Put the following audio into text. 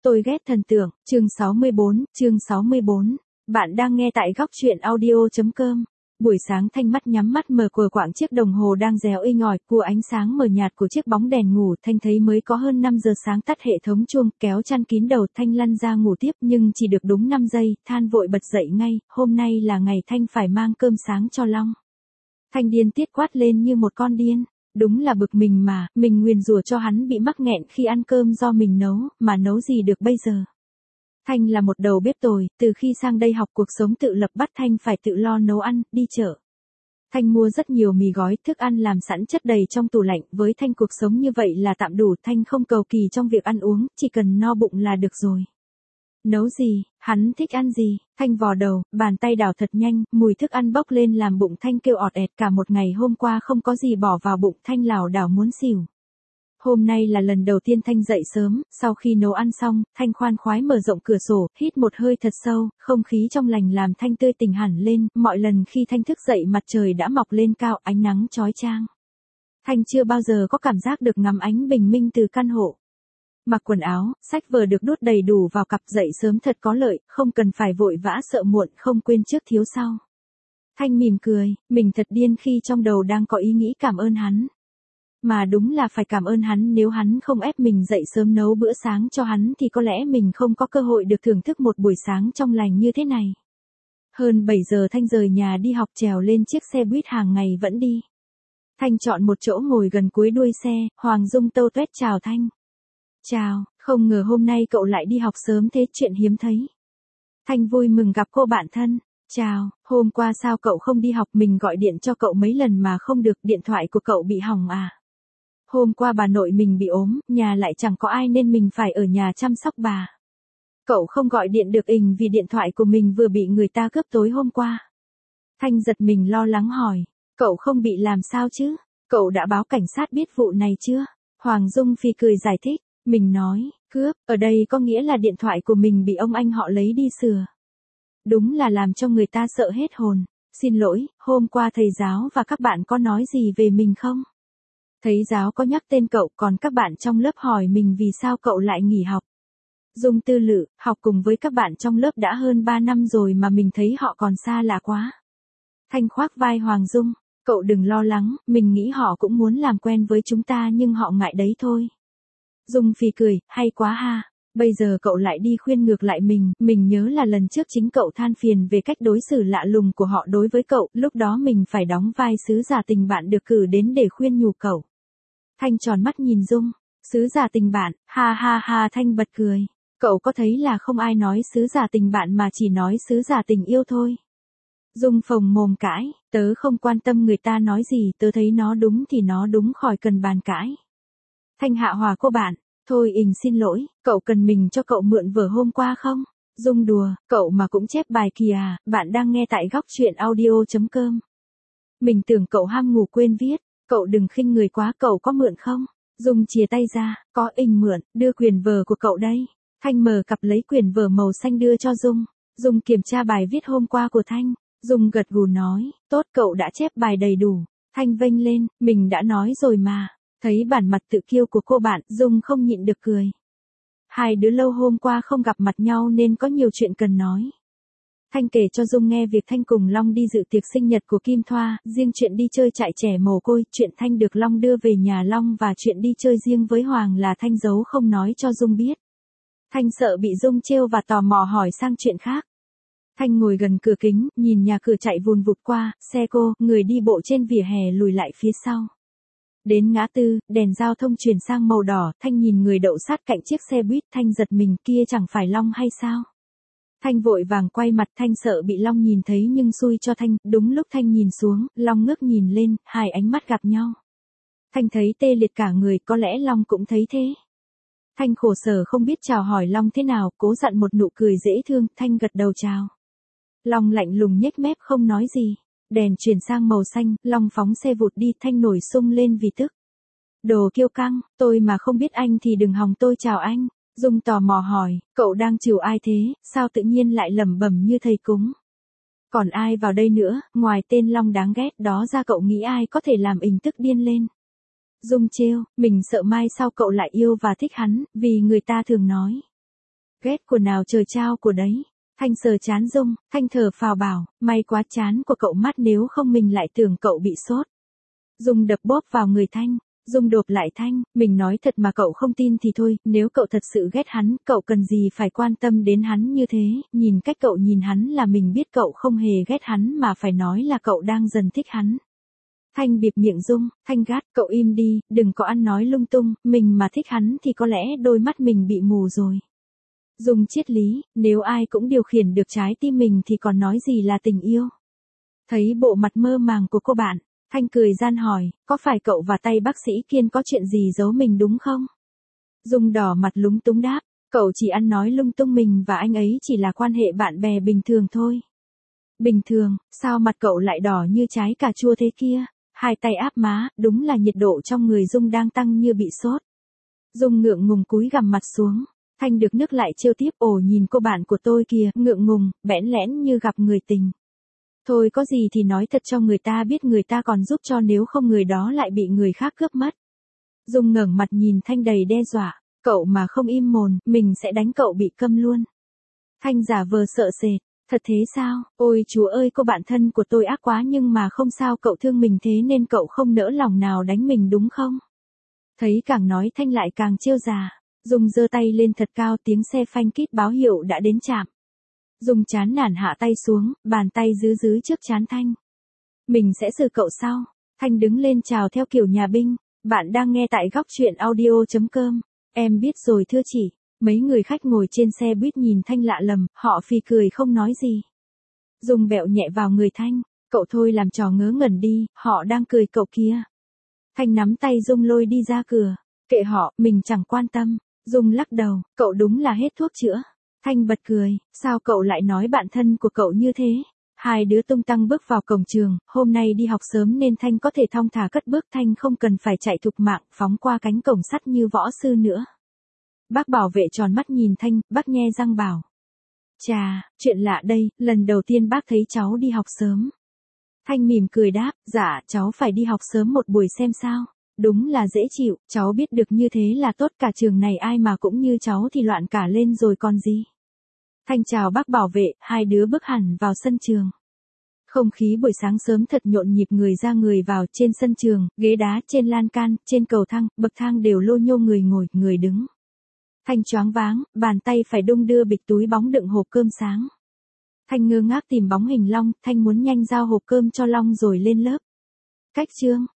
Tôi ghét thần tượng, chương 64. Bạn đang nghe tại góc truyện audio.com. Buổi sáng Thanh mắt nhắm mắt mở của quạng chiếc đồng hồ đang réo inh ỏi của ánh sáng mờ nhạt của chiếc bóng đèn ngủ. Thanh thấy mới có hơn 5 giờ sáng tắt hệ thống chuông, kéo chăn kín đầu Thanh lăn ra ngủ tiếp nhưng chỉ được đúng 5 giây, than vội bật dậy ngay, hôm nay là ngày Thanh phải mang cơm sáng cho Long. Thanh điên tiết quát lên như một con điên. Đúng là bực mình mà, mình nguyền rủa cho hắn bị mắc nghẹn khi ăn cơm do mình nấu, mà nấu gì được bây giờ. Thanh là một đầu bếp tồi, từ khi sang đây học cuộc sống tự lập bắt Thanh phải tự lo nấu ăn, đi chợ. Thanh mua rất nhiều mì gói, thức ăn làm sẵn chất đầy trong tủ lạnh, với Thanh cuộc sống như vậy là tạm đủ, Thanh không cầu kỳ trong việc ăn uống, chỉ cần no bụng là được rồi. Nấu gì, hắn thích ăn gì, Thanh vò đầu, bàn tay đảo thật nhanh, mùi thức ăn bốc lên làm bụng Thanh kêu ọt ẹt, cả một ngày hôm qua không có gì bỏ vào bụng, Thanh lảo đảo muốn xỉu. Hôm nay là lần đầu tiên Thanh dậy sớm, sau khi nấu ăn xong, Thanh khoan khoái mở rộng cửa sổ, hít một hơi thật sâu, không khí trong lành làm Thanh tươi tỉnh hẳn lên, mọi lần khi Thanh thức dậy mặt trời đã mọc lên cao, ánh nắng chói chang. Thanh chưa bao giờ có cảm giác được ngắm ánh bình minh từ căn hộ. Mặc quần áo, sách vở được đút đầy đủ vào cặp, dậy sớm thật có lợi, không cần phải vội vã sợ muộn, không quên trước thiếu sau. Thanh mỉm cười, mình thật điên khi trong đầu đang có ý nghĩ cảm ơn hắn. Mà đúng là phải cảm ơn hắn, nếu hắn không ép mình dậy sớm nấu bữa sáng cho hắn thì có lẽ mình không có cơ hội được thưởng thức một buổi sáng trong lành như thế này. Hơn 7 giờ Thanh rời nhà đi học, trèo lên chiếc xe buýt hàng ngày vẫn đi. Thanh chọn một chỗ ngồi gần cuối đuôi xe, Hoàng Dung tâu tuét chào Thanh. Chào, không ngờ hôm nay cậu lại đi học sớm thế, chuyện hiếm thấy. Thanh vui mừng gặp cô bạn thân. Chào, hôm qua sao cậu không đi học, mình gọi điện cho cậu mấy lần mà không được, điện thoại của cậu bị hỏng à? Hôm qua bà nội mình bị ốm, nhà lại chẳng có ai nên mình phải ở nhà chăm sóc bà. Cậu không gọi điện được vì điện thoại của mình vừa bị người ta cướp tối hôm qua. Thanh giật mình lo lắng hỏi, cậu không bị làm sao chứ? Cậu đã báo cảnh sát biết vụ này chưa? Hoàng Dung phì cười giải thích. Mình nói, cướp, ở đây có nghĩa là điện thoại của mình bị ông anh họ lấy đi sửa. Đúng là làm cho người ta sợ hết hồn. Xin lỗi, hôm qua thầy giáo và các bạn có nói gì về mình không? Thầy giáo có nhắc tên cậu, còn các bạn trong lớp hỏi mình vì sao cậu lại nghỉ học. Dung tư lự, học cùng với các bạn trong lớp đã hơn 3 năm rồi mà mình thấy họ còn xa lạ quá. Thanh khoác vai Hoàng Dung, cậu đừng lo lắng, mình nghĩ họ cũng muốn làm quen với chúng ta nhưng họ ngại đấy thôi. Dung phì cười, hay quá ha, bây giờ cậu lại đi khuyên ngược lại mình nhớ là lần trước chính cậu than phiền về cách đối xử lạ lùng của họ đối với cậu, lúc đó mình phải đóng vai sứ giả tình bạn được cử đến để khuyên nhủ cậu. Thanh tròn mắt nhìn Dung, sứ giả tình bạn, ha ha ha, Thanh bật cười, cậu có thấy là không ai nói sứ giả tình bạn mà chỉ nói sứ giả tình yêu thôi. Dung phồng mồm cãi, tớ không quan tâm người ta nói gì, tớ thấy nó đúng thì nó đúng, khỏi cần bàn cãi. Thanh hạ hòa cô bạn, thôi xin lỗi, cậu cần mình cho cậu mượn vở hôm qua không? Dung đùa, cậu mà cũng chép bài kìa, bạn đang nghe tại góc truyện audio.com. Mình tưởng cậu ham ngủ quên viết, cậu đừng khinh người quá, cậu có mượn không? Dung chìa tay ra, có mượn, đưa quyển vở của cậu đây. Thanh mở cặp lấy quyển vở màu xanh đưa cho Dung. Dung kiểm tra bài viết hôm qua của Thanh. Dung gật gù nói, tốt, cậu đã chép bài đầy đủ. Thanh vênh lên, mình đã nói rồi mà. Thấy bản mặt tự kiêu của cô bạn, Dung không nhịn được cười. Hai đứa lâu hôm qua không gặp mặt nhau nên có nhiều chuyện cần nói. Thanh kể cho Dung nghe việc Thanh cùng Long đi dự tiệc sinh nhật của Kim Thoa, riêng chuyện đi chơi trại trẻ mồ côi, chuyện Thanh được Long đưa về nhà Long và chuyện đi chơi riêng với Hoàng là Thanh giấu không nói cho Dung biết. Thanh sợ bị Dung trêu và tò mò hỏi sang chuyện khác. Thanh ngồi gần cửa kính, nhìn nhà cửa chạy vùn vụt qua, xe cô, người đi bộ trên vỉa hè lùi lại phía sau. Đến ngã tư, đèn giao thông chuyển sang màu đỏ, Thanh nhìn người đậu sát cạnh chiếc xe buýt, Thanh giật mình, kia chẳng phải Long hay sao? Thanh vội vàng quay mặt, Thanh sợ bị Long nhìn thấy nhưng xui cho Thanh, đúng lúc Thanh nhìn xuống, Long ngước nhìn lên, hai ánh mắt gặp nhau. Thanh thấy tê liệt cả người, có lẽ Long cũng thấy thế. Thanh khổ sở không biết chào hỏi Long thế nào, cố dặn một nụ cười dễ thương, Thanh gật đầu chào. Long lạnh lùng nhếch mép không nói gì. Đèn chuyển sang màu xanh, Long phóng xe vụt đi, Thanh nổi sung lên vì tức. Đồ kiêu căng, tôi mà không biết anh thì đừng hòng tôi chào anh. Dung tò mò hỏi, cậu đang chiều ai thế, sao tự nhiên lại lẩm bẩm như thầy cúng. Còn ai vào đây nữa, ngoài tên Long đáng ghét đó ra cậu nghĩ ai có thể làm tức điên lên. Dung trêu, mình sợ mai sau cậu lại yêu và thích hắn, vì người ta thường nói. Ghét của nào trời trao của đấy. Thanh sờ chán Dung, Thanh thở phào bảo, may quá chán của cậu mát nếu không mình lại tưởng cậu bị sốt. Dung đập bóp vào người Thanh. Dung đột lại Thanh, mình nói thật mà cậu không tin thì thôi, nếu cậu thật sự ghét hắn, cậu cần gì phải quan tâm đến hắn như thế, nhìn cách cậu nhìn hắn là mình biết cậu không hề ghét hắn mà phải nói là cậu đang dần thích hắn. Thanh bịt miệng Dung, Thanh gắt, cậu im đi, đừng có ăn nói lung tung, mình mà thích hắn thì có lẽ đôi mắt mình bị mù rồi. Dung triết lý, nếu ai cũng điều khiển được trái tim mình thì còn nói gì là tình yêu. Thấy bộ mặt mơ màng của cô bạn, Thanh cười gian hỏi, có phải cậu và tay bác sĩ Kiên có chuyện gì giấu mình đúng không? Dung đỏ mặt lúng túng đáp, cậu chỉ ăn nói lung tung, mình và anh ấy chỉ là quan hệ bạn bè bình thường thôi. Bình thường, sao mặt cậu lại đỏ như trái cà chua thế kia? Hai tay áp má, đúng là nhiệt độ trong người Dung đang tăng như bị sốt. Dung ngượng ngùng cúi gằm mặt xuống. Thanh được nước lại trêu tiếp, ồ nhìn cô bạn của tôi kìa, ngượng ngùng, bẽn lẽn như gặp người tình. Thôi có gì thì nói thật cho người ta biết, người ta còn giúp cho, nếu không người đó lại bị người khác cướp mất. Dung ngẩng mặt nhìn Thanh đầy đe dọa, cậu mà không im mồm, mình sẽ đánh cậu bị câm luôn. Thanh giả vờ sợ sệt, thật thế sao, ôi chúa ơi cô bạn thân của tôi ác quá, nhưng mà không sao, cậu thương mình thế nên cậu không nỡ lòng nào đánh mình đúng không? Thấy càng nói Thanh lại càng trêu già. Dung giơ tay lên thật cao, tiếng xe phanh kít báo hiệu đã đến trạm. Dung chán nản hạ tay xuống, bàn tay giữ trước trán Thanh. Mình sẽ xử cậu sau. Thanh đứng lên chào theo kiểu nhà binh. Bạn đang nghe tại góc truyện audio.com. Em biết rồi thưa chị. Mấy người khách ngồi trên xe buýt nhìn Thanh lạ lầm, họ phì cười không nói gì. Dung bẹo nhẹ vào người Thanh. Cậu thôi làm trò ngớ ngẩn đi, họ đang cười cậu kia. Thanh nắm tay Dung lôi đi ra cửa. Kệ họ, mình chẳng quan tâm. Dung lắc đầu, cậu đúng là hết thuốc chữa. Thanh bật cười, sao cậu lại nói bạn thân của cậu như thế? Hai đứa tung tăng bước vào cổng trường, hôm nay đi học sớm nên Thanh có thể thong thả cất bước, Thanh không cần phải chạy thục mạng, phóng qua cánh cổng sắt như võ sư nữa. Bác bảo vệ tròn mắt nhìn Thanh, bác nhe răng bảo. Chà, chuyện lạ đây, lần đầu tiên bác thấy cháu đi học sớm. Thanh mỉm cười đáp, dạ, cháu phải đi học sớm một buổi xem sao. Đúng là dễ chịu, cháu biết được như thế là tốt, cả trường này ai mà cũng như cháu thì loạn cả lên rồi còn gì. Thanh chào bác bảo vệ, hai đứa bước hẳn vào sân trường. Không khí buổi sáng sớm thật nhộn nhịp, người ra người vào, trên sân trường, ghế đá, trên lan can, trên cầu thang, bậc thang đều lô nhô người ngồi, người đứng. Thanh choáng váng, bàn tay phải đung đưa bịch túi bóng đựng hộp cơm sáng. Thanh ngơ ngác tìm bóng hình Long, Thanh muốn nhanh giao hộp cơm cho Long rồi lên lớp. Cách chương.